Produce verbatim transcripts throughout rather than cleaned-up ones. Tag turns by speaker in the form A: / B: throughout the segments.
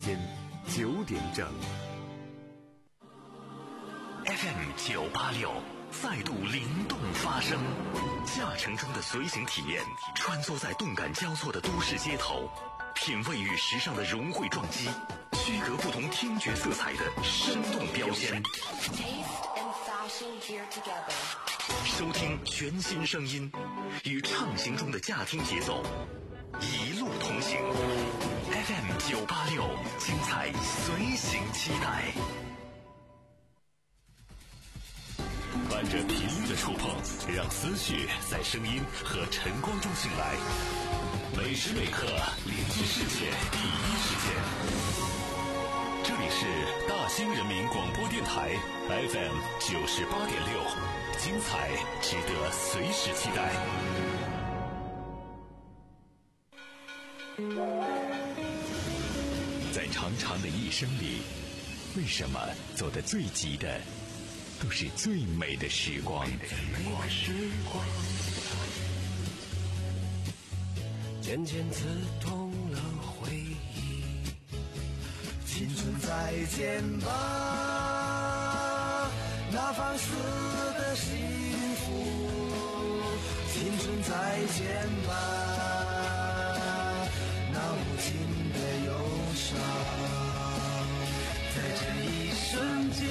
A: 间九点整。
B: F M 九八六再度灵动发声，驾乘中的随行体验，穿梭在动感交错的都市街头，品味与时尚的融汇撞击，区隔不同听觉色彩的生动标签。收听全新声音，与畅行中的驾听节奏，一路同行。F M 九八六，精彩随行期待。伴着频率的触碰，让思绪在声音和晨光中醒来。每时每刻，领取世界第一时间。这里是大兴人民广播电台 F M 九十八点六，精彩值得随时期待。在长长的一生里，为什么走得最急的都是最美的时光？
C: 渐渐刺痛了回忆，青春再见吧，那放肆的幸福，青春再见吧，那无尽的忧伤，在这一瞬间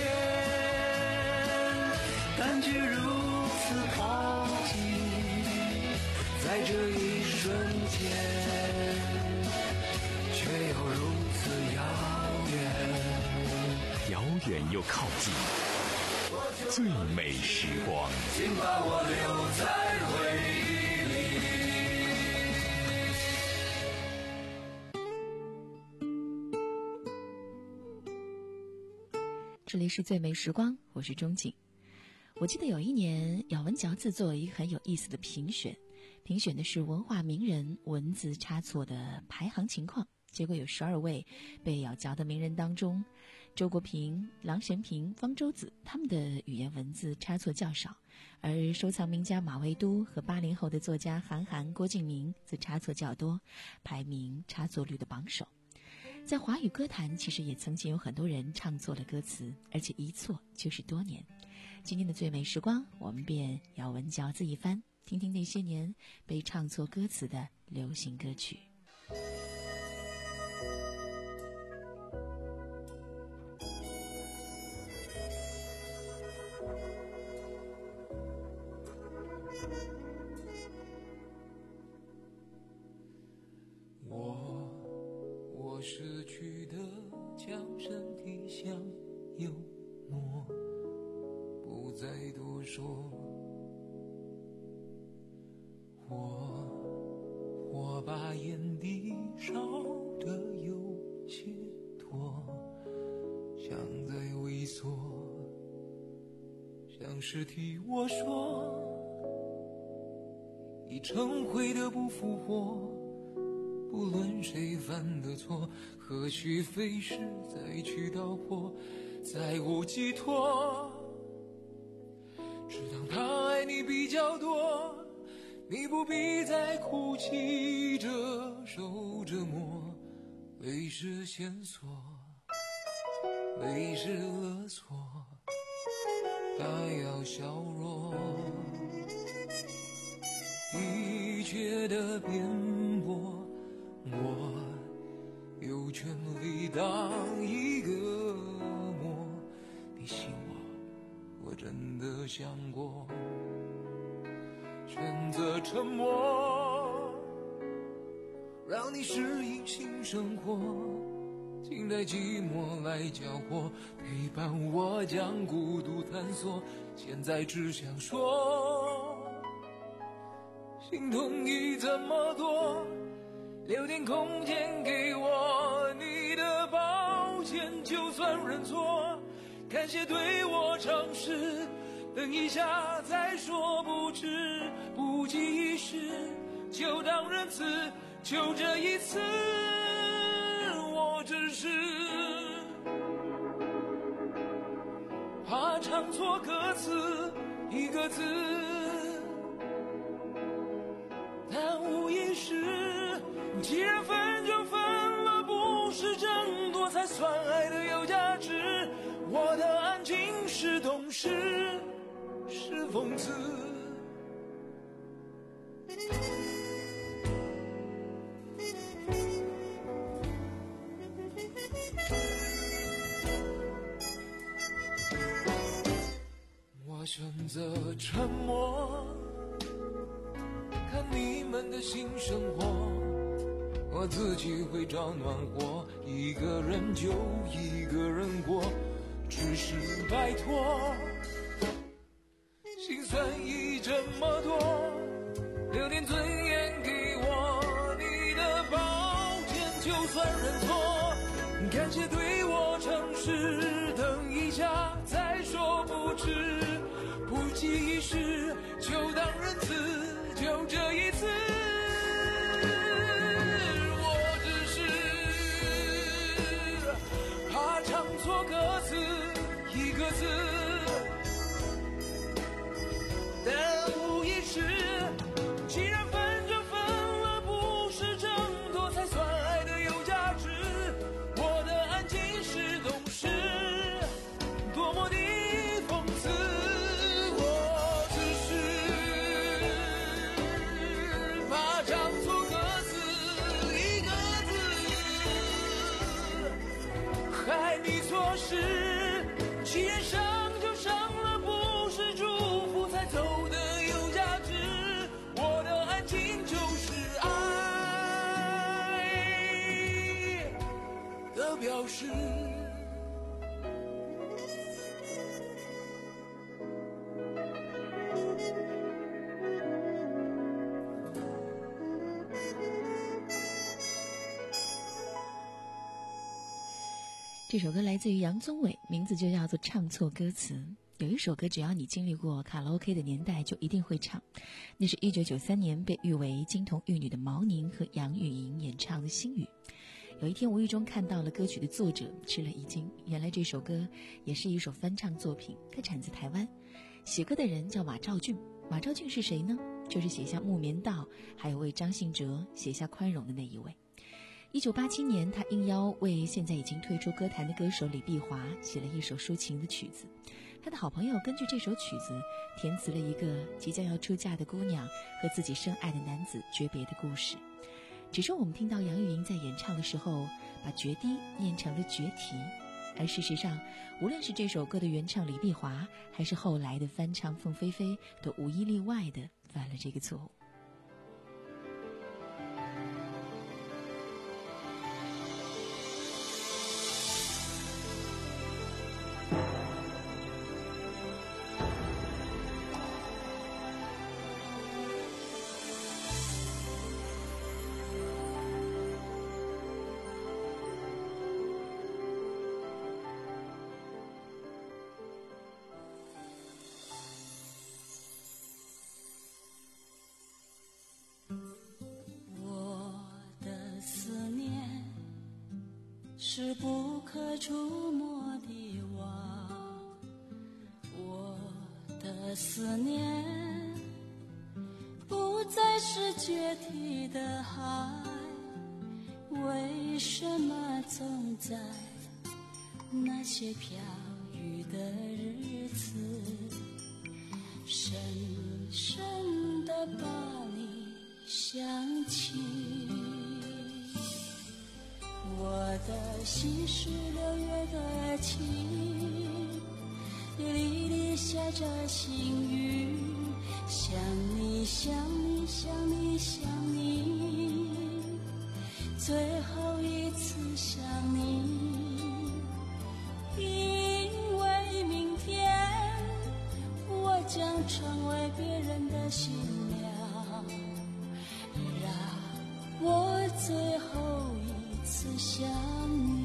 C: 感觉如此靠近，在这一瞬间却又如此遥远，
B: 遥远又靠近，最美时光，
C: 请把我留在回
D: 忆里。这里是最美时光，我是钟景。我记得有一年咬文嚼字做了一个很有意思的评选，评选的是文化名人文字差错的排行情况，结果有十二位被咬嚼的名人当中，周国平、郎咸平、方舟子他们的语言文字差错较少，而收藏名家马未都和八零后的作家韩寒、郭敬明则差错较多，排名差错率的榜首。在华语歌坛，其实也曾经有很多人唱错了歌词，而且一错就是多年。今天的最美时光，我们便咬文嚼字一番，听听那些年被唱错歌词的流行歌曲。
C: 我失去的将身体像油墨，不再多说。我我把眼底烧得有些脱，像在萎缩，像是替我说，已成灰的不复活。不论谁犯的错，何须费时再去道破，再无寄托。只当他爱你比较多，你不必再哭泣着受折磨。泪是线索，泪是勒索，他要削弱一切的辩驳。我有权利当一个梦，你信我，我真的想过选择沉默，让你适应新生活，静待寂寞来搅和，陪伴我将孤独探索。现在只想说，心痛已这么多，留点空间给我，你的抱歉就算认错，感谢对我诚实，等一下再说，不迟不及时，就当仁慈，就这一次，我只是怕唱错歌词一个字，但无意识，既然分就分了，不是争夺才算爱的有价值。我的安静是懂事，是讽刺。我选择沉默，看你们的新生活，我自己会找暖和，一个人就一个人过，只是拜托，心酸已这么多，留点尊严给我，你的抱歉就算认错，感谢对我诚实，等一下再说不迟，不计一时就当仁慈，就这一次。唱错歌词一个字，但无一事，既然分就分了，不是挣脱才算爱的有价值。我的安静是懂事，多么的讽刺，我只是怕唱错歌词一个字，害你错失，既然伤就伤了，不是祝福才走的有价值。我的安静就是爱的表示。
D: 这首歌来自于杨宗纬，名字就叫做《唱错歌词》。有一首歌，只要你经历过卡拉 OK 的年代，就一定会唱。那是一九九三年被誉为金童玉女的毛宁和杨钰莹演唱的《心语》。有一天无意中看到了歌曲的作者，吃了一惊，原来这首歌也是一首翻唱作品，它产自台湾，写歌的人叫马兆骏。马兆骏是谁呢？就是写下《木棉道》还有为张信哲写下《宽容》的那一位。一九八七年，他应邀为现在已经退出歌坛的歌手李碧华写了一首抒情的曲子。他的好朋友根据这首曲子填词了一个即将要出嫁的姑娘和自己深爱的男子诀别的故事。只是我们听到杨钰莹在演唱的时候，把决堤念成了决堤，而事实上，无论是这首歌的原唱李碧华，还是后来的翻唱凤飞飞，都无一例外地犯了这个错误。
E: 是不可触摸的网，我的思念不再是决堤的海，为什么总在那些飘雨的日子，深深地把你想起？我的心是六月的晴，沥沥下着星雨，想你想你想你想你，最后一次想你，因为明天我将成为别人的新娘，让我最后一次想你。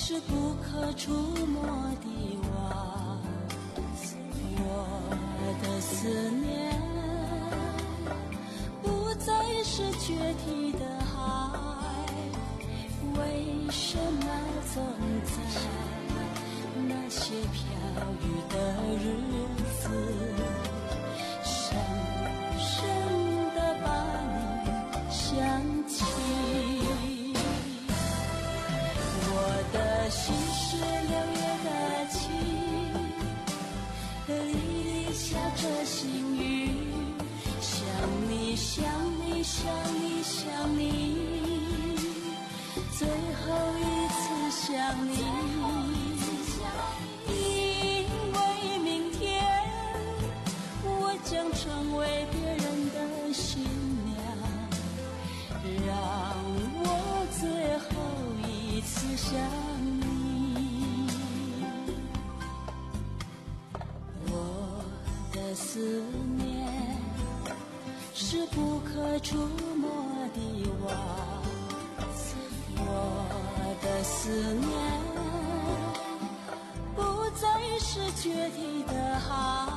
E: 是不可触摸的网，我的思念不再是决堤的海，为什么总在那些飘雨的日子，深深地把你想起？我的心是六月的晴，沥沥下着心雨，想你想你想你想你，最后一次想你，因为明天我将成为别人的新娘，让我最后一次想你。我的思念是不可触摸的网，我的思念不再是决堤的海，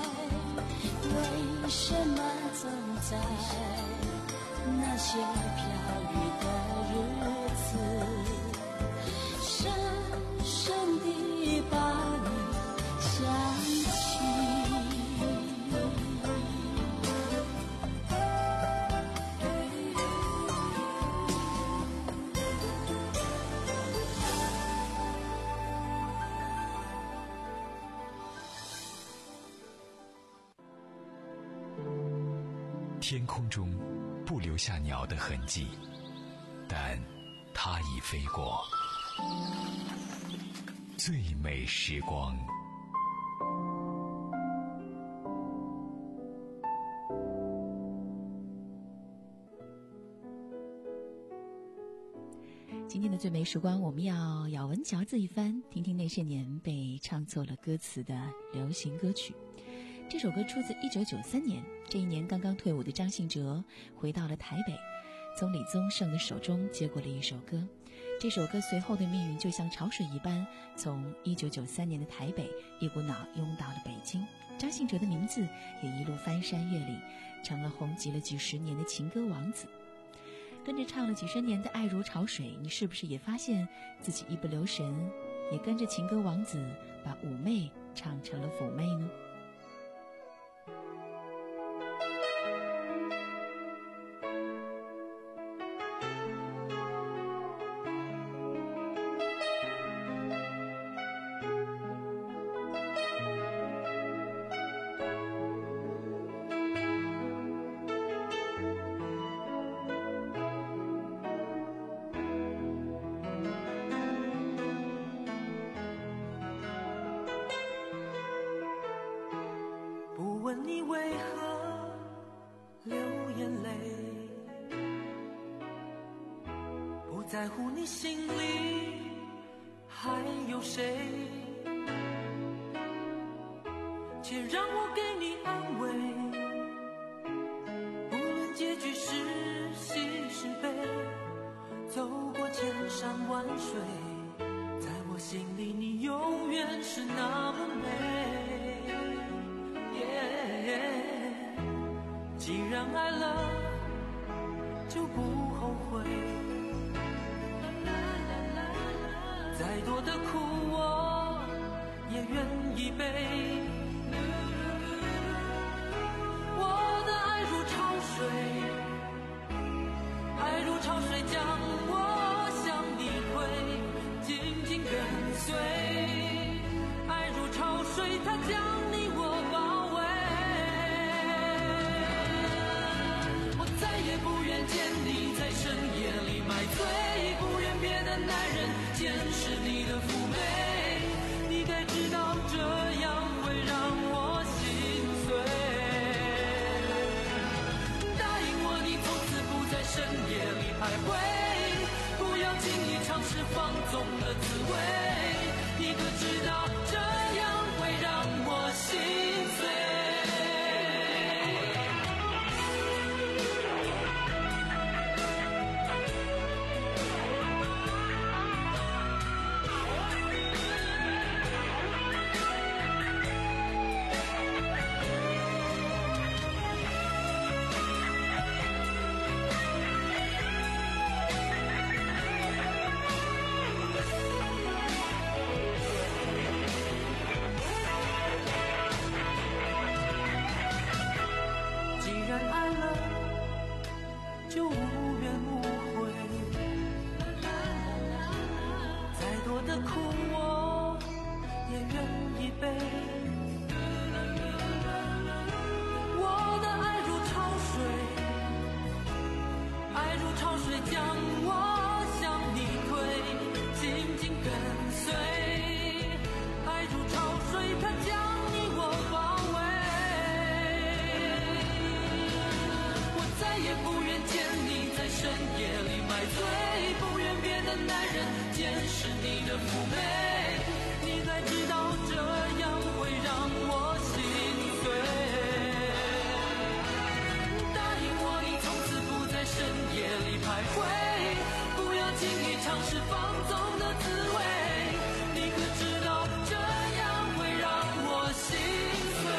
E: 为什么总在那些飘雨的日子，深深地把你想起？
B: 天空中不留下鸟的痕迹，但它已飞过。最美时光。
D: 今天的最美时光，我们要咬文嚼字一番，听听那些年被唱错了歌词的流行歌曲。这首歌出自一九九三年，这一年刚刚退伍的张信哲回到了台北，从李宗盛的手中接过了一首歌。这首歌随后的命运就像潮水一般，从一九九三年的台北一股脑涌到了北京。张信哲的名字也一路翻山越岭，成了红极了几十年的情歌王子。跟着唱了几十年的爱如潮水，你是不是也发现自己一不留神，也跟着情歌王子把妩媚唱成了妩媚呢？
C: 问你为何流眼泪，不在乎你心里还有谁，且让我给你安慰，无论结局是喜是悲，走过千山万水，在我心里你永远是那么美。既然爱了就不后悔，再多的苦我也愿意背。我的爱如潮水，爱如潮水将我向你推，紧紧跟随。爱如潮水，它将你我包围。见你在深夜里买醉，不愿别的男人见识你的妩媚，你该知道这样会让我心碎。答应我你从此不在深夜里徘徊，不要轻易尝试放纵的滋味，你可知道这样会让我心碎。 见识你的妩媚，你才知道这样会让我心碎。答应我你从此不在深夜里徘徊，不要轻易尝试放纵的滋味，你可知道这样会让我心碎。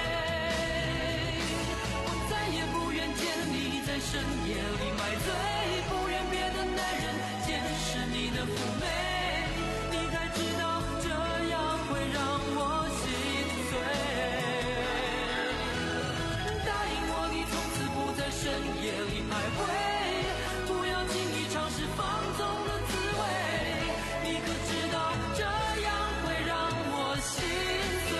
C: 我再也不愿见你在深夜里买醉，不愿别的男人见识你的妩媚，你才知道这样会让我心碎。答应我你从此不在深夜里徘徊，不要轻易尝试放纵的滋味，你可知道这样会让我心碎。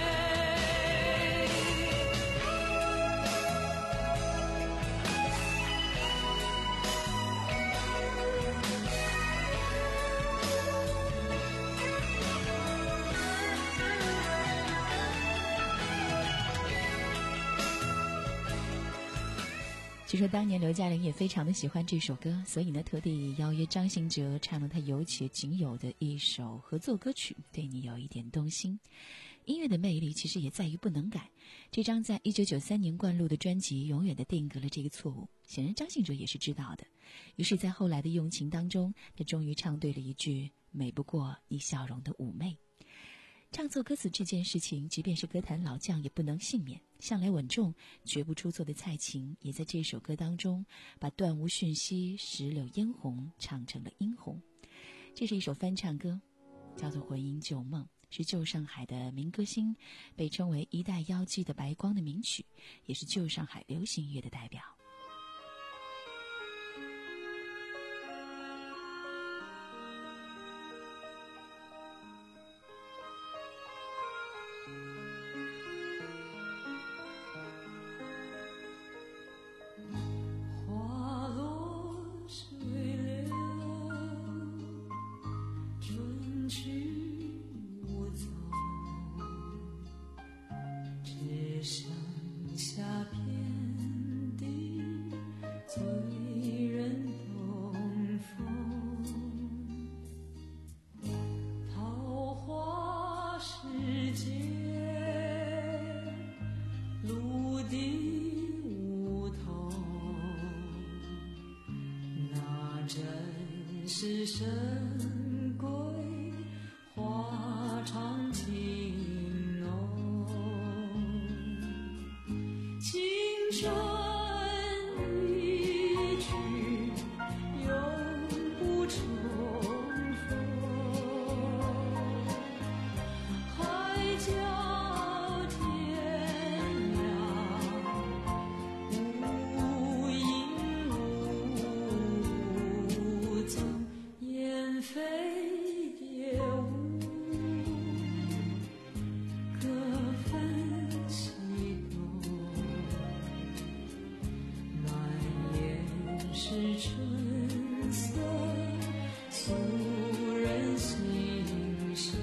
D: 据说当年刘嘉玲也非常的喜欢这首歌，所以呢特地邀约张信哲唱了他有且仅有的一首合作歌曲《对你有一点动心》。音乐的魅力其实也在于不能改，这张在一九九三年灌录的专辑永远的定格了这个错误，显然张信哲也是知道的。于是在后来的用情当中，他终于唱对了一句美不过你笑容的妩媚。唱错歌词这件事情，即便是歌坛老将也不能幸免。向来稳重绝不出错的蔡琴，也在这首歌当中把断无讯息石榴嫣红唱成了殷红。这是一首翻唱歌，叫做《魂萦旧梦》，是旧上海的民歌星，被称为一代妖姬的白光的名曲，也是旧上海流行乐的代表。
E: 是深闺花长情浓，青春一去永不重逢，海角天涯无影无踪，雁飞蝶舞，各分西东。满眼是春色，诉人心胸。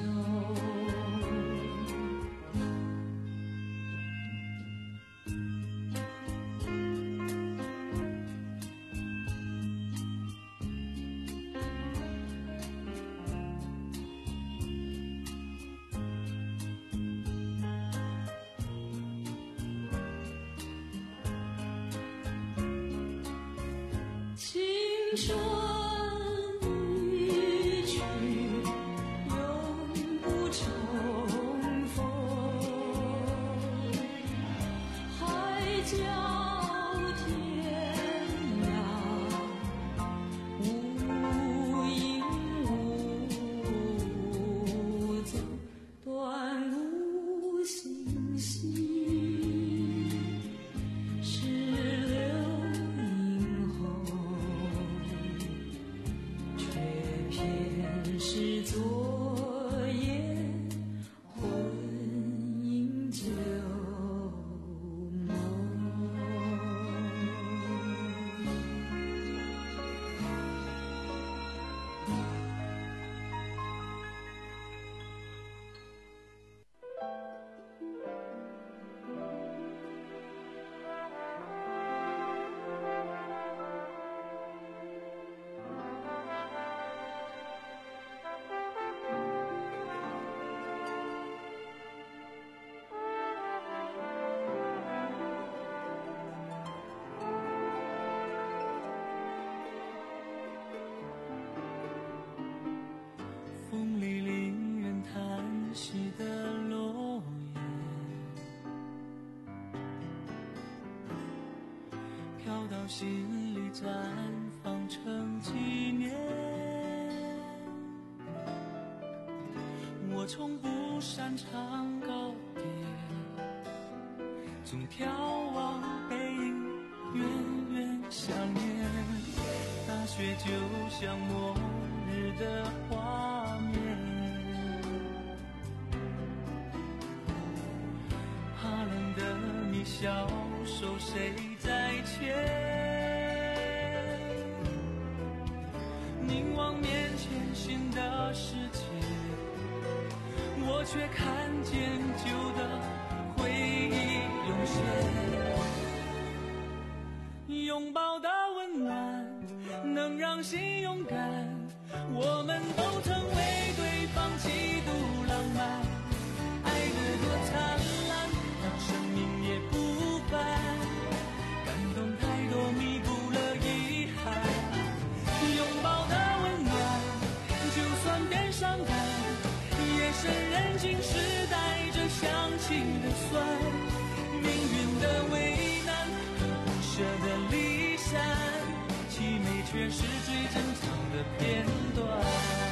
E: 青春一去永不重逢，海角天涯无影无踪，断无信息，石榴映红，却偏是昨夜魂萦旧梦。
F: 心里绽放成纪念。我从不擅长告别，总眺望背影，远远想念。大雪就像末日的画面，怕冷的你小手谁在牵？凝望面前新的世界，我却看见旧的回忆涌现。拥抱的温暖能让心勇敢，我们都曾为对方几度浪漫，爱得多灿烂，让生命也不凡，感动太多弥补了遗憾。拥抱的温暖就算变伤感，夜深人静时带着香气的酸，命运的为难和不舍的离散，凄美却是最珍藏的片段。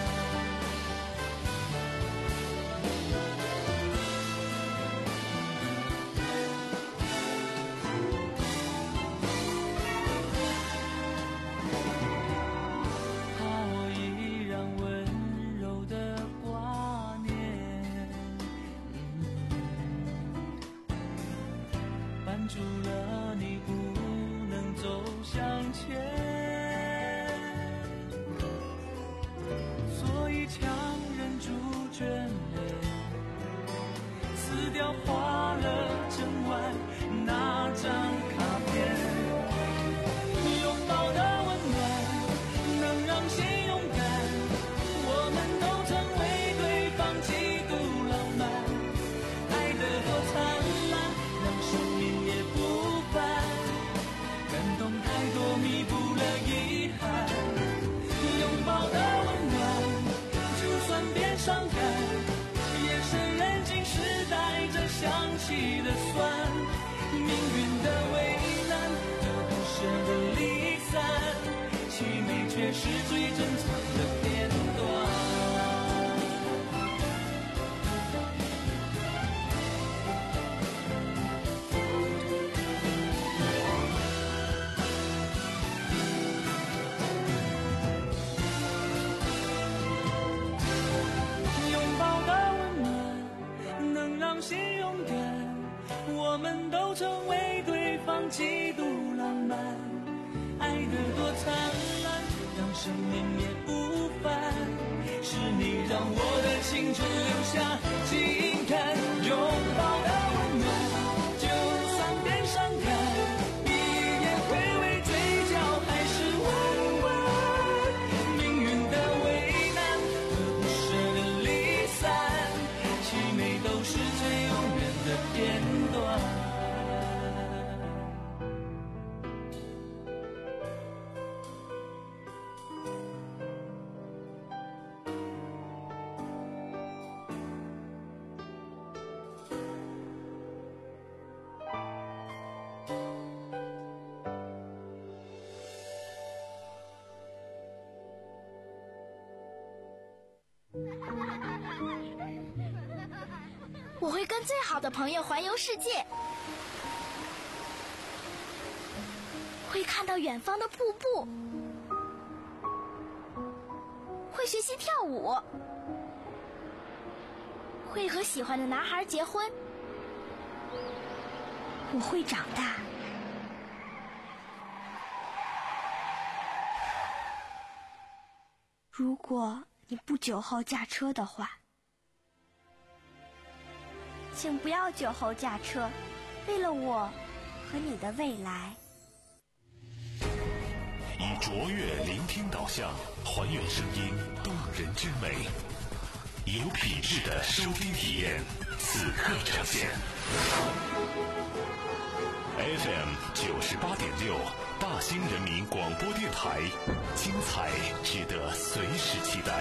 F: 住了你不能走向前，所以强忍住眷恋，撕掉花了整晚那张卡片。拥抱的温暖能让心勇敢，我们都曾为对方几度浪漫，爱得多灿烂，让生命也不凡，感动太多弥补了遗憾。拥抱的温暖就算变伤感，夜深人静时带着香气的酸，命运的为难和不舍的离散，凄美却是最珍藏的片段。心勇敢，我们都曾为对方几度浪漫，爱得多灿烂，让生命也不凡，是你让我的青春留下情感。拥抱的温暖就算变伤感，一夜回味嘴角还是弯弯，命运的为难和不舍的离散，凄美都是最永远的片段。
G: 我会跟最好的朋友环游世界，会看到远方的瀑布，会学习跳舞，会和喜欢的男孩结婚。我会长大。如果你不酒后驾车的话，请不要酒后驾车，为了我和你的未来。
B: 以卓越聆听导向，还原声音动人之美，有品质的收听体验，此刻呈现。F M 九十八点六，大兴人民广播电台，精彩值得随时期待。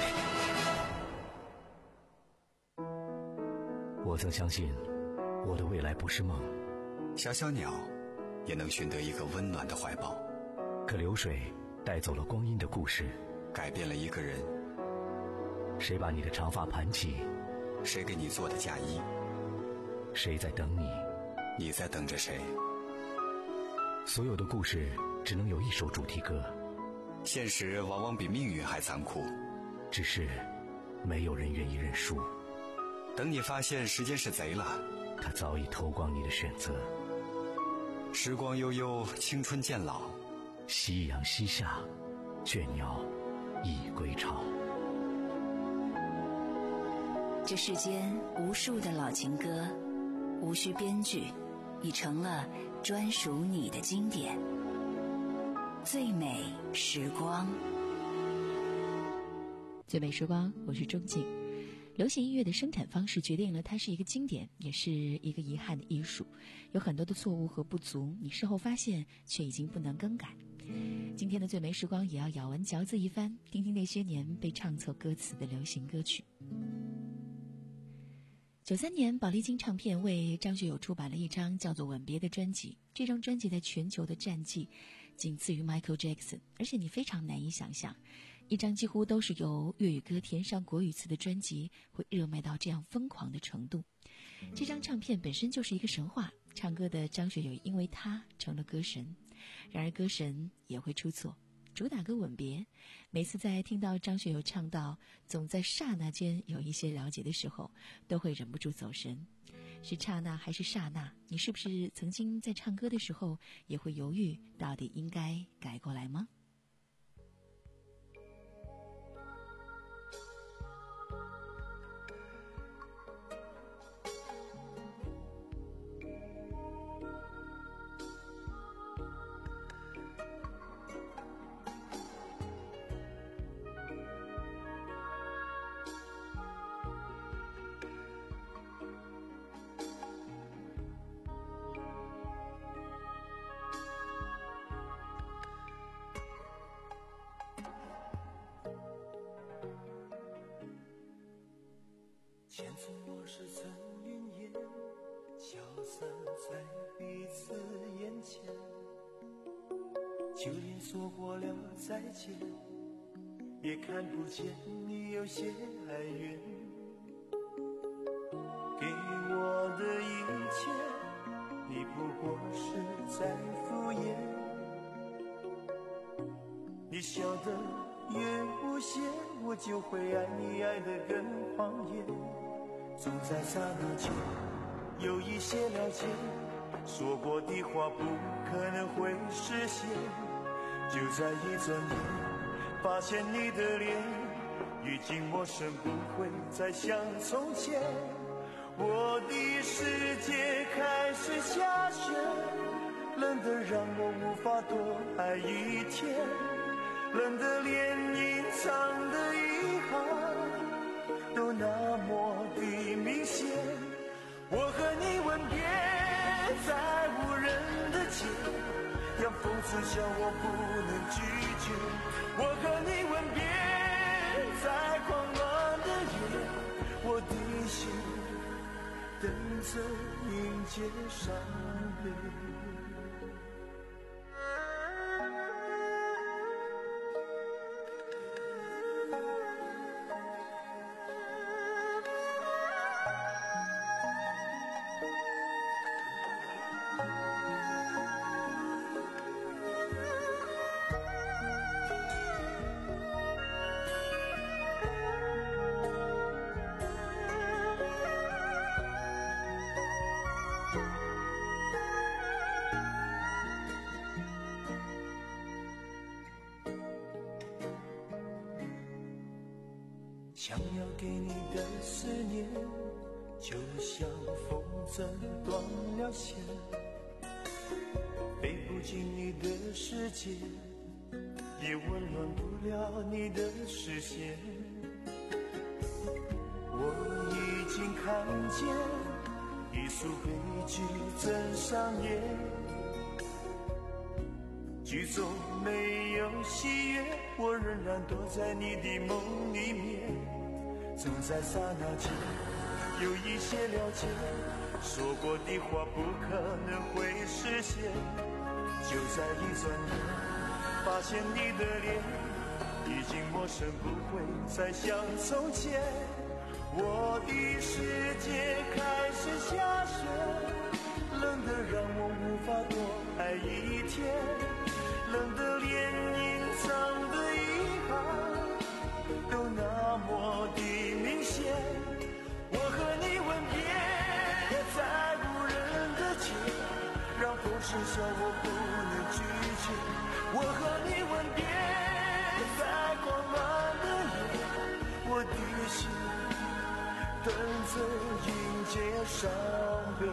H: 我曾相信我的未来不是梦，
A: 小小鸟也能寻得一个温暖的怀抱。
H: 可流水带走了光阴的故事，
I: 改变了一个人。
H: 谁把你的长发盘起？
I: 谁给你做的嫁衣？
H: 谁在等你？
I: 你在等着谁？
H: 所有的故事只能有一首主题歌，
I: 现实往往比命运还残酷，
H: 只是没有人愿意认输。
I: 等你发现时间是贼了，
H: 他早已偷光你的选择。
I: 时光悠悠，青春渐老，
H: 夕阳西下，倦鸟已归巢。
J: 这世间无数的老情歌，无需编剧，已成了专属你的经典。最美时光，
D: 最美时光，我是钟静。流行音乐的生产方式决定了它是一个经典，也是一个遗憾的艺术。有很多的错误和不足，你事后发现却已经不能更改。今天的最美时光也要咬文嚼字一番，听听那些年被唱错歌词的流行歌曲。九三年，宝丽金唱片为张学友出版了一张叫做《吻别》的专辑。这张专辑在全球的战绩仅次于 Michael Jackson， 而且你非常难以想象，一张几乎都是由粤语歌填上国语词的专辑会热卖到这样疯狂的程度。这张唱片本身就是一个神话，唱歌的张学友因为它成了歌神。然而歌神也会出错。主打歌《吻别》，每次在听到张学友唱到总在刹那间有一些了解的时候，都会忍不住走神。是刹那还是刹那？你是不是曾经在唱歌的时候也会犹豫，到底应该改过来吗？
F: 前尘往事成云烟，消散在彼此眼前。就连说过了再见，也看不见你有些哀怨。给我的一切，你不过是在敷衍。你笑得越无邪，我就会爱你爱得更狂野。总在刹那间有一些了解，说过的话不可能会实现。就在一转眼，发现你的脸已经陌生，不会再像从前。我的世界开始下雪，冷得让我无法多爱一天，冷得连隐藏的遗憾都那么的明显。我和你吻别在无人的街，让风吹笑我不能拒绝。我和你吻别在狂乱的夜，我的心等着迎接伤悲。想要给你的思念，就像风筝断了线，飞不进你的世界，也温暖不了你的视线。我已经看见一出悲剧正上演，剧中没有喜悦，我仍然躲在你的梦里面。总在刹那间有一些了解，说过的话不可能会实现。就在一转眼，
K: 发现你的脸已经陌生，不会再像从前。我的世界开始下雪，冷得让我无法多爱一天，冷得连隐藏的遗憾都那么的明显。我和你吻别在无人的街，让风声笑我不能拒绝。我和你吻别在狂乱的夜，我的心等着迎接伤悲。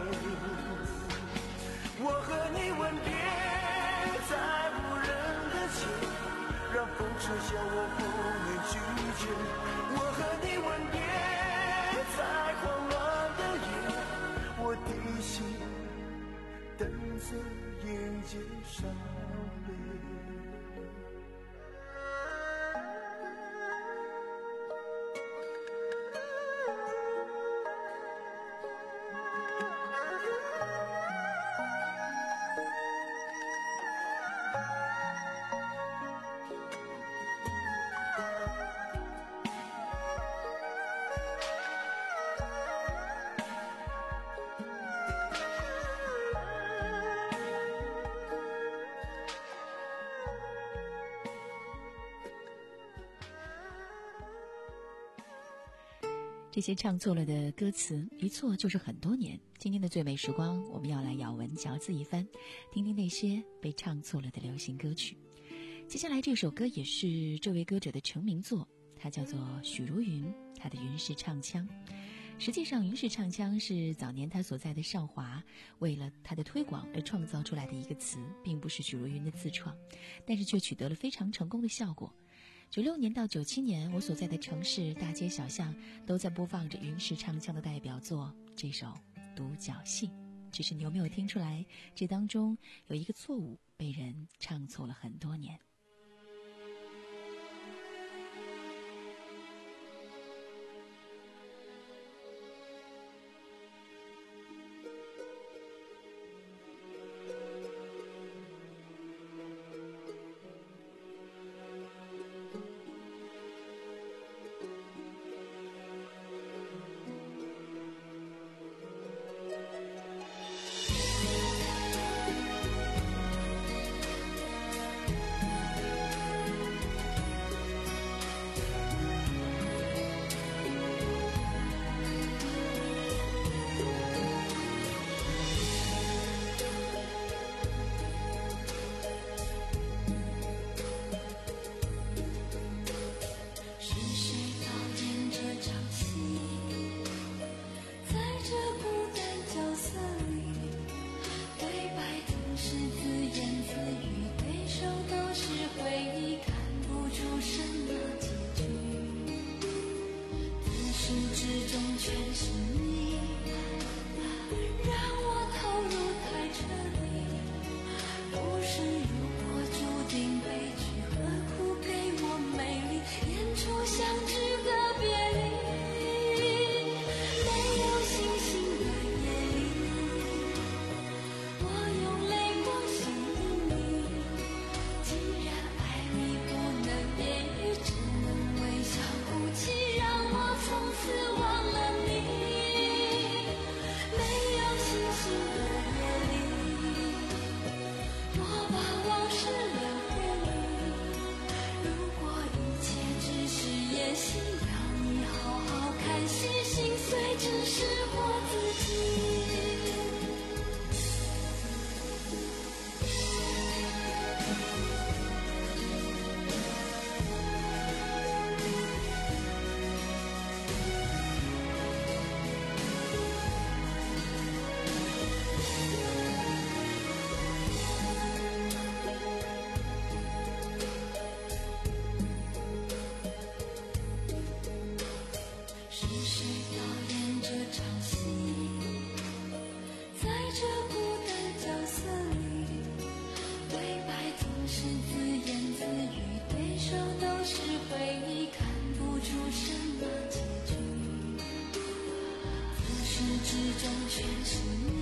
K: 我和你吻别在无人的街，让风吹笑我不能拒绝。我和你吻别在狂乱的夜，我的心等着迎接伤悲。
D: 这些唱错了的歌词，一错就是很多年。今天的最美时光，我们要来咬文嚼字一番，听听那些被唱错了的流行歌曲。接下来这首歌也是这位歌者的成名作，它叫做许茹芸，她的云式唱腔。实际上云式唱腔是早年她所在的少华为了她的推广而创造出来的一个词，并不是许茹芸的自创，但是却取得了非常成功的效果。九六年到九七年，我所在的城市大街小巷都在播放着云式唱腔的代表作，这首《独角戏》。只是你有没有听出来，这当中有一个错误被人唱错了很多年。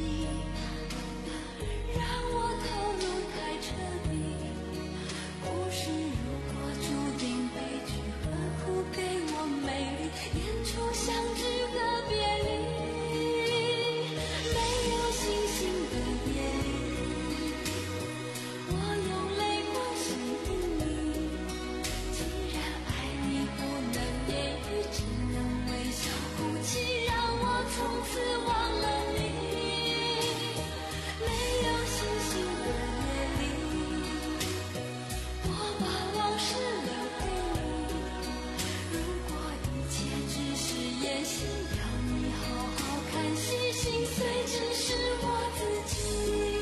E: 让我投入太彻底，不心要你好好看细心碎只是我自己。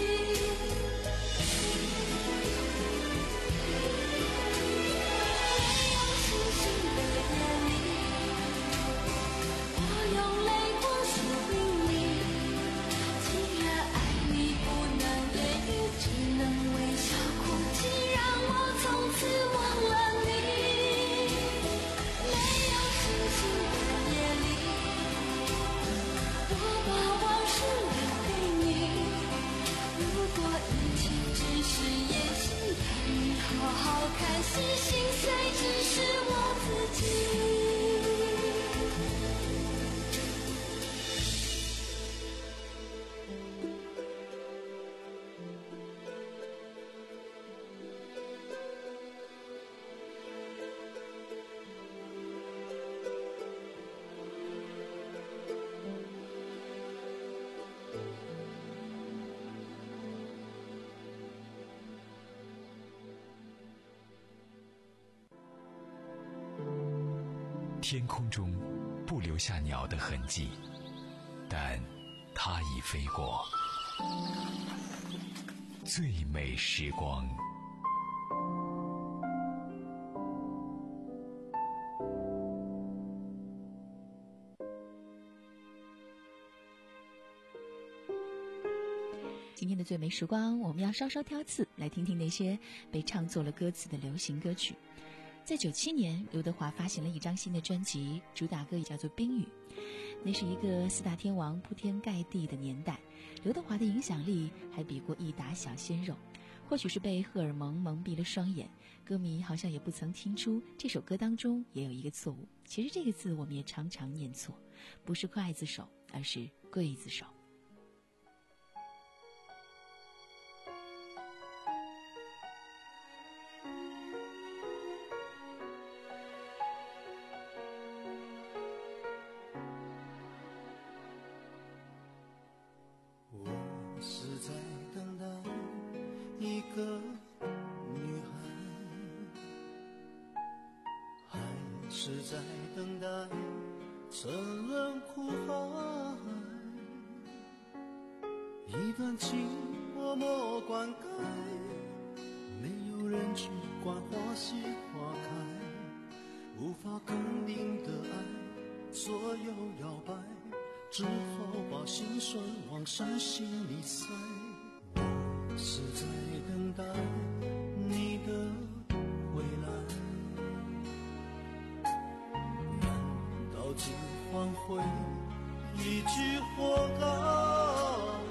E: 好好看细心碎只是我自己。
H: 天空中不留下鸟的痕迹，但它已飞过。最美时光。
D: 今天的最美时光，我们要稍稍挑刺，来听听那些被唱作了歌词的流行歌曲。在九七年，刘德华发行了一张新的专辑，主打歌也叫做《冰雨》。那是一个四大天王铺天盖地的年代，刘德华的影响力还比过一打小鲜肉。或许是被荷尔蒙蒙蔽了双眼，歌迷好像也不曾听出这首歌当中也有一个错误。其实这个字我们也常常念错，不是筷子手，而是刽子手。
L: 一段情默默灌溉，没有人去管花谢花开，无法肯定的爱左右摇摆，只好把心酸往深心里塞。我是在等待你的回来，难道只换回一句活该？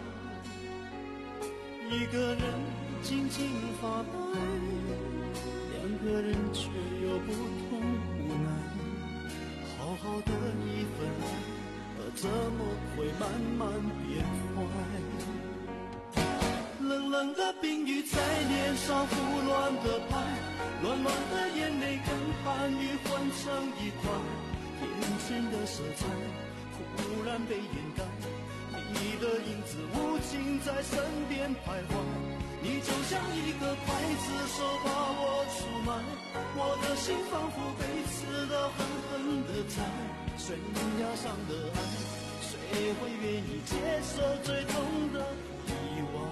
L: 一个人静静发呆，两个人却有不同无奈。好好的一份爱，怎么会慢慢变坏？冷冷的冰雨在脸上胡乱的拍，乱乱的眼泪跟寒雨混成一块，眼前的色彩忽然被掩盖，你的影子无情在身边徘徊，你就像一个刽子手把我出卖，我的心仿佛被刺得狠狠的在悬崖上的爱，谁会愿意接受最痛的意外？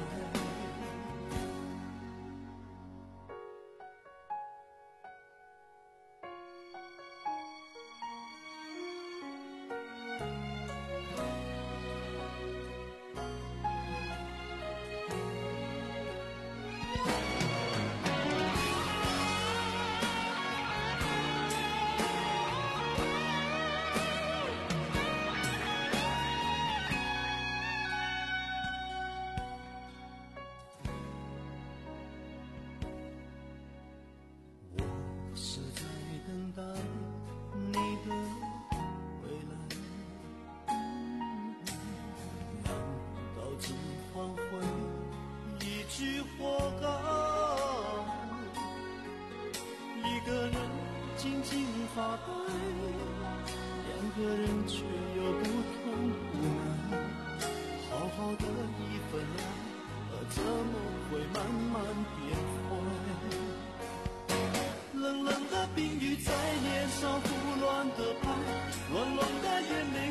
L: 发呆，两个人却有不同无奈。好好的一份爱，怎么会慢慢变坏？冷冷的冰雨在脸上胡乱的拍，乱乱的眼泪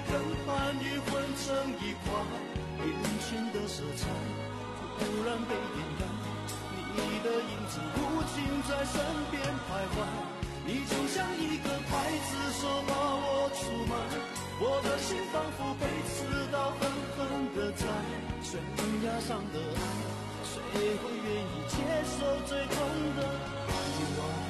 L: 然被点燃，你的影子无情在身边徘徊，你就像一个刽子手把我出卖，我的心仿佛被刺刀狠狠地宰，悬崖上的爱，谁会愿意接受最痛的意外？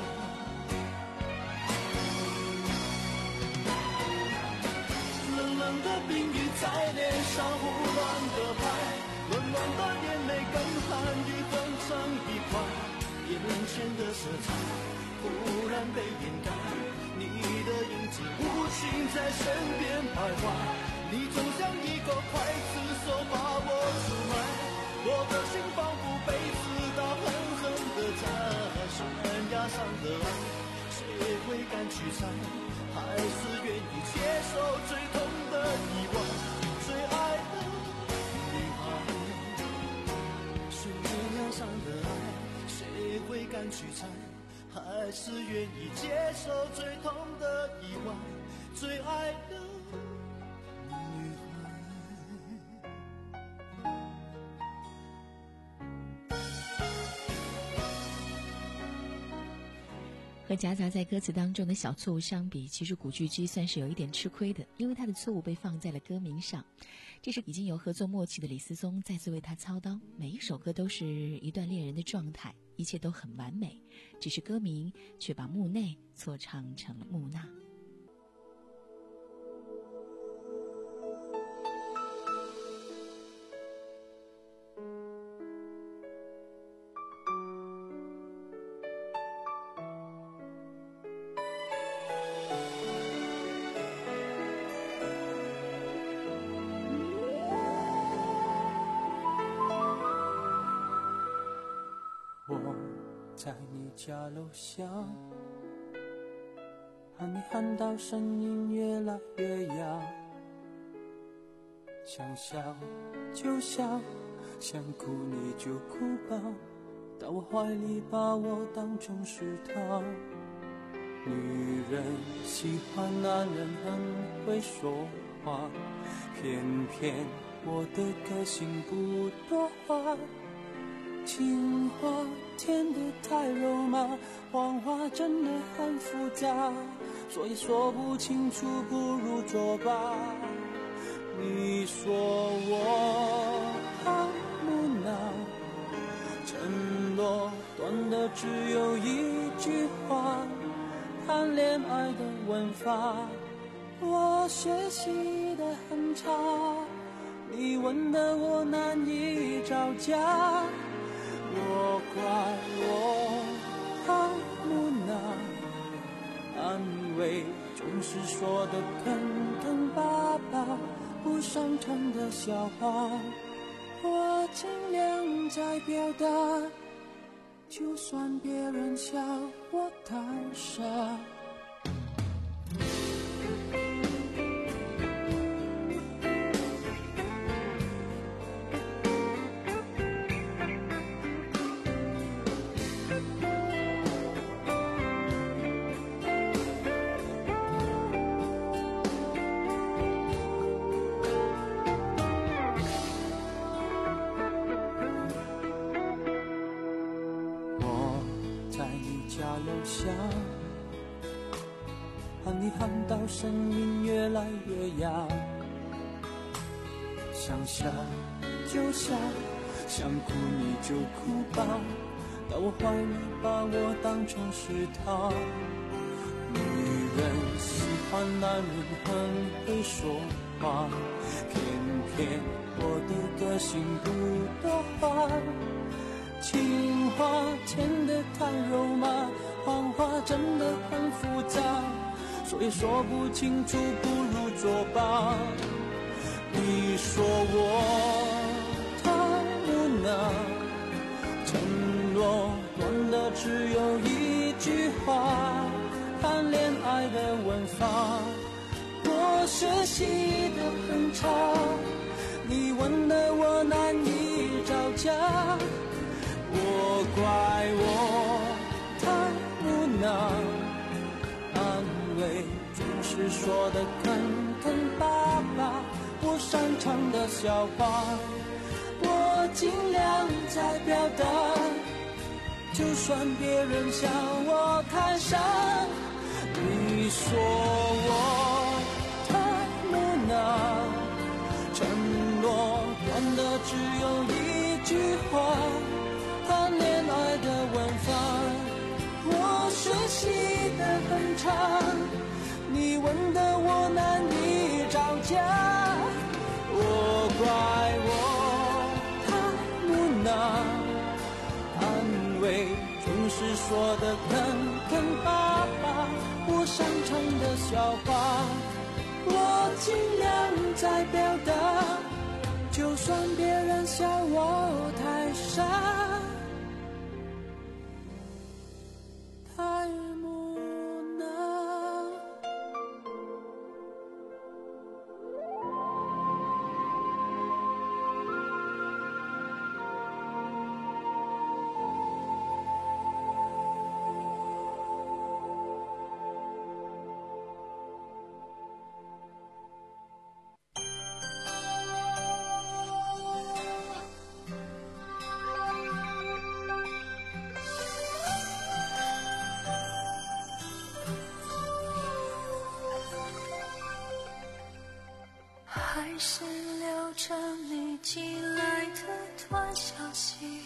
L: 冷冷的冰雨在脸上胡乱的拍，暖暖的眼泪跟寒雨混成一块，眼前的色彩忽然被掩盖，你的影子无情在身边徘徊，你总像一个刽子手把我出卖，我的心仿佛被刺刀狠狠地宰，悬崖上的爱，谁会敢去猜？还是愿意接受最痛的意外？最爱的女孩，悬崖上的爱，谁会敢去猜？还是愿意接受最痛的意外？最爱的女孩。
D: 和夹杂在歌词当中的小错误相比，其实古巨基算是有一点吃亏的，因为他的错误被放在了歌名上。这是已经有合作默契的李思松再次为他操刀，每一首歌都是一段恋人的状态，一切都很完美，只是歌名却把木内错唱成了木讷。
F: 在你家楼下，喊你喊到声音越来越哑，想笑就笑，想哭你就哭吧，到我怀里把我当成是他。女人喜欢男人很会说话，偏偏我的个性不多话，情话甜得太肉麻，谎话真的很复杂，所以说不清楚不如作罢。你说我好木讷，承诺短的只有一句话，谈恋爱的文法我学习得很差，你问的我难以招架，我怪我好木讷，安慰总是说的坑坑巴巴，不擅长的笑话我尽量在表达，就算别人笑我太傻。喊你喊到声音越来越哑，想笑就笑，想哭你就哭吧，到我怀里把我当成是他。女人喜欢男人很会说话，偏偏我的个性不多话，情话甜得太肉麻，谎话真的很复杂，所以说不清楚不如作罢。你说我太木讷，承诺短的只有一句话，谈恋爱的文法我学习得很差，你问的我难以招架，我怪我太木讷，安慰总是说的坑坑巴巴，不擅长的笑话我尽量在表达，就算别人笑我太傻。你说我太木讷，承诺短的只有一句话，谈恋爱的文法我学习得很差，你问的我难以招架。我怪我太木讷，安慰总是说得坑坑巴巴，我擅长的笑话我尽量在表达，就算别人笑我太傻太木讷。
E: 还是留着你寄来的短消息，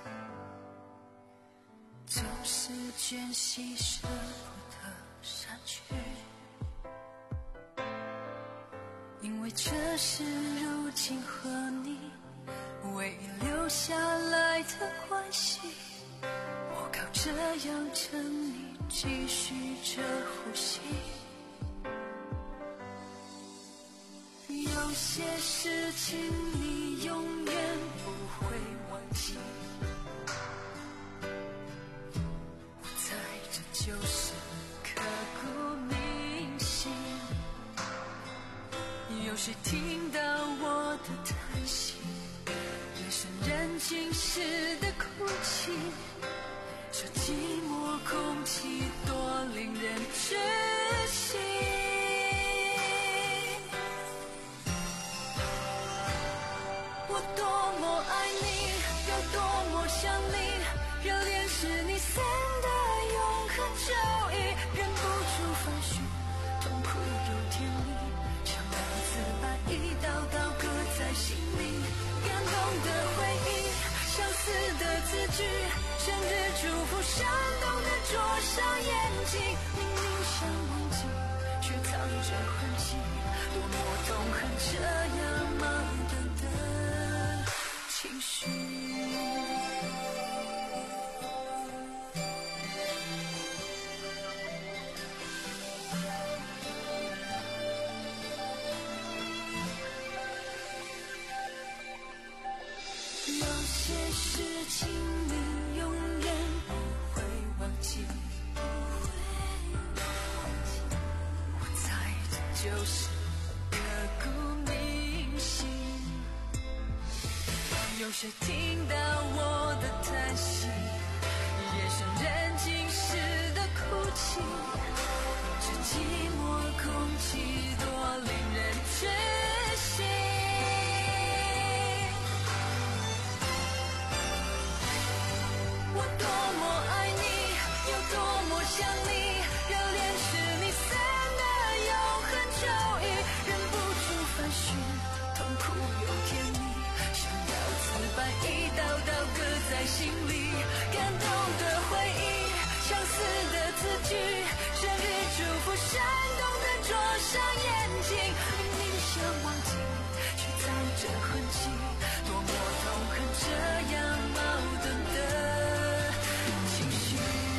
E: 总是间隙舍不得删去，因为这是如今和你唯一留下来的关系，我靠这样撑你继续着呼吸。有些事情你永远不会忘记，我猜这就是刻骨铭心。有谁听到我的叹息，夜深人静时的哭泣，这寂寞空气多令人窒息。我多么爱你，有多么想你，热恋时你散的永恒咒语，忍不住翻寻，痛苦又甜蜜，想要自把一道道搁在心里，感动的回忆，相似的字句，生日祝福闪动的灼伤眼睛，明明想忘记，却藏着痕迹，多么痛恨这样矛盾的情绪。有些事情你永远不会忘记，我猜这就是刻骨铭心。有谁听到我的叹息，夜深人静时的哭泣，这寂寞空气多令人窒息。我多么爱你，有多么想你，热恋时你散的永恒咒语，忍不住翻寻，痛苦又甜蜜，想要自把一道道搁在心里，感动的回忆，相似的字句，生日祝福闪动的灼伤眼睛，明明想忘记，却藏着痕迹，多么痛恨这样矛盾的情绪。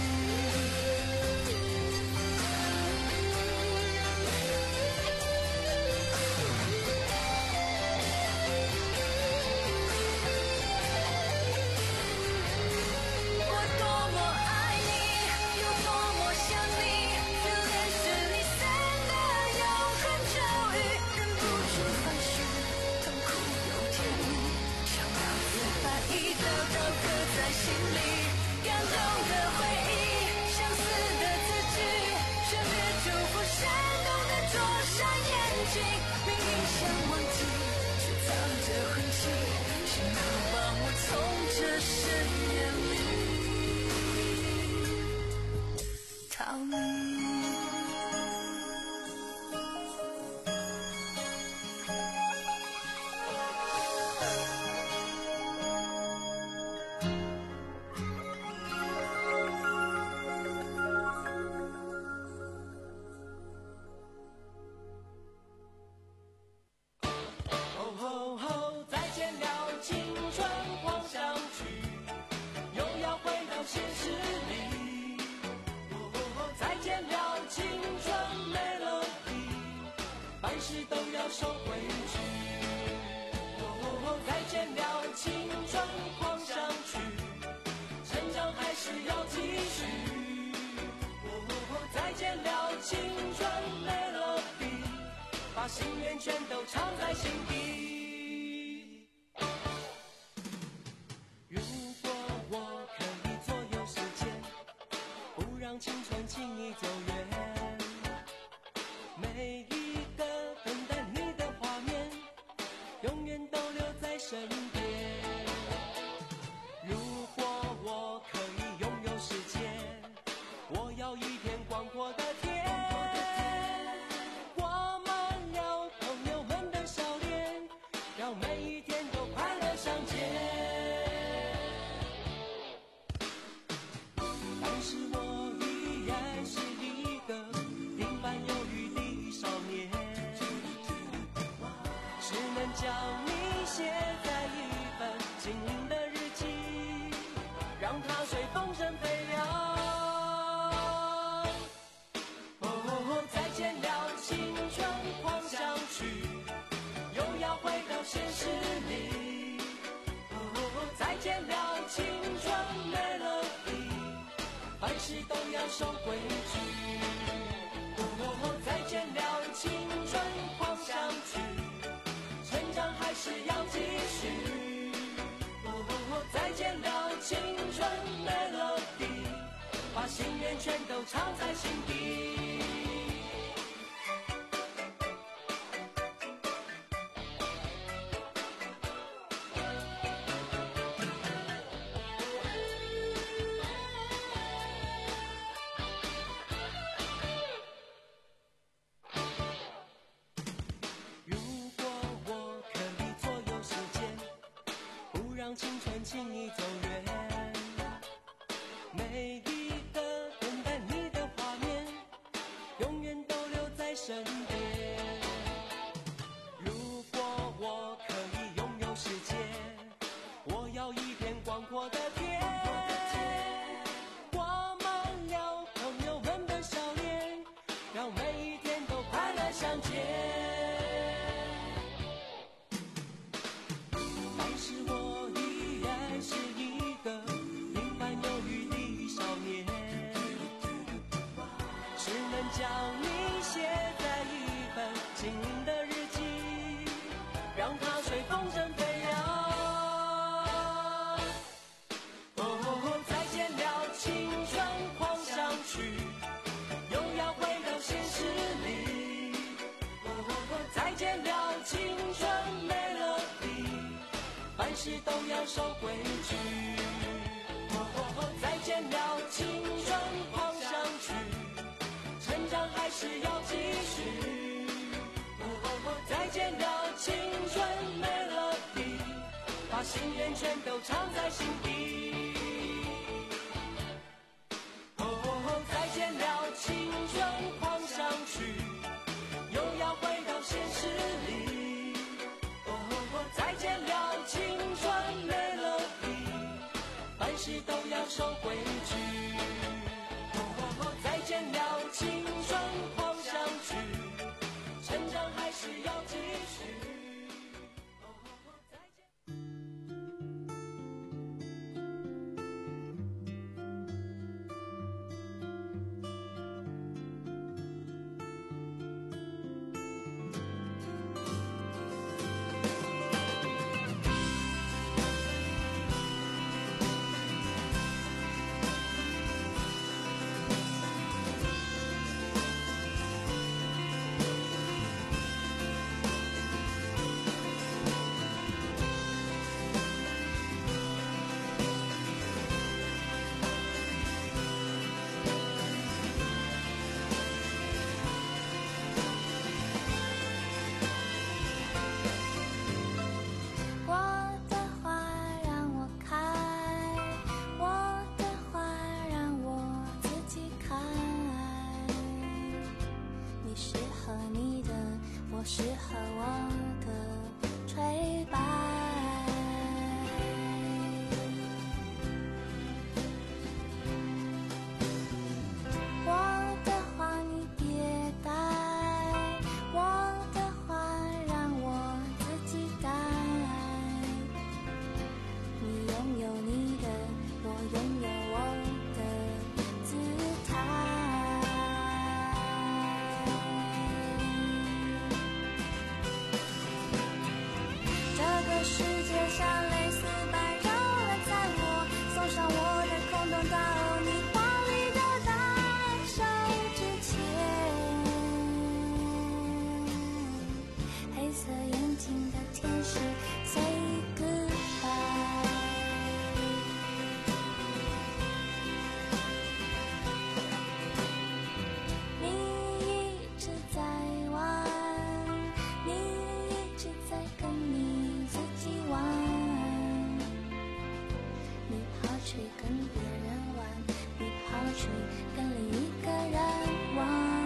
E: 我多么爱你，有多么想你，热恋时你散的永恒咒语，忍不住翻寻，痛苦又甜蜜，想要自把一
F: 把心愿全都藏在心底。如果我可以左右时间，不让青春轻易走远，每一个等待你的画面，永远都留在身边。如果我可以拥有时间，我要一片广阔的天，挂满了朋友们的笑脸，让每一天都快乐相见。但是我依然是一个平凡忧郁的少年，只能将你写在一本心灵的日记，让它随风筝飞扬。哦，再见了青春狂想曲，又要回到现实里。哦，再见了青春 melody， 凡事都要守规矩。哦，再见了青春狂想曲，成长还是要继续。哦，再见了青春 melody， 把心愿全都藏在心底。如果我可以左右时间，不让青春轻易走远，每一个等待你的画面，永远都留在身边。如果我可以拥有时间，我要一片广阔的天，挂满了朋友们的笑脸，让每一天都快乐相见。但是我依然是一个平凡忧郁的少年，只能将你写在一本心灵的日记，让它随风筝飞扬。哦，再见了青春狂想曲，又要回到现实里。哦，再见了青春 melody， 凡事都要守规矩。哦，再见了青春狂想曲，成长还是要继续。哦，再见了青春 melody， 把心愿全都藏在心底。哦，再见了青春狂想曲，又要回到现实里。哦，再见了青春 melody， 凡事都要守规矩。哦，再见了青春狂想曲，成长还是要继续。
E: 世界像蕾丝般绕了在我，送上我的空洞到你华丽的大手之前。黑色眼睛的天使 say goodbye。你一直在玩，你一直在跟你自己玩，你跑去跟别人玩，你跑去跟另一个人玩。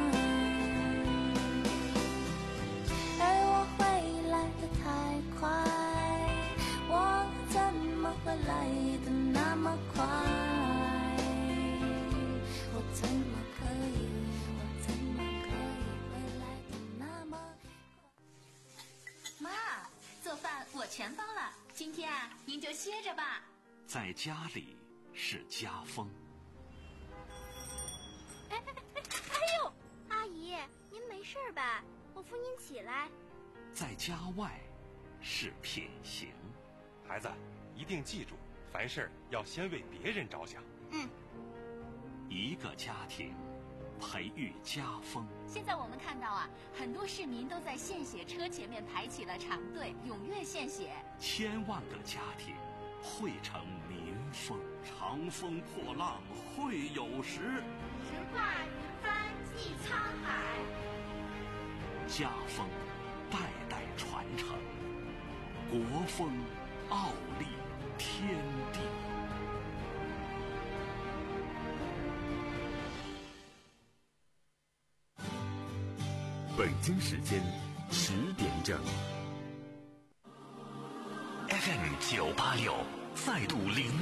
E: 而我会来得太快，我怎么会来得那么快？我怎么可以，我怎么可以会来得那么快？
J: 妈，做饭我全包了，今天啊，您就歇着吧。
B: 在家里是家风。
G: 哎哎哎哎呦，阿姨，您没事吧？我扶您起来。
B: 在家外是品行。
M: 孩子，一定记住，凡事要先为别人着想。
J: 嗯。
B: 一个家庭培育家风。
J: 现在我们看到啊，很多市民都在献血车前面排起了长队，踊跃献血。
B: 千万个家庭汇成民风。长风破浪会有时，
G: 直挂云帆济沧海。
B: 家风代代传承，国风傲立天地。
A: 北京时间十点整。
B: F M 九八六再度领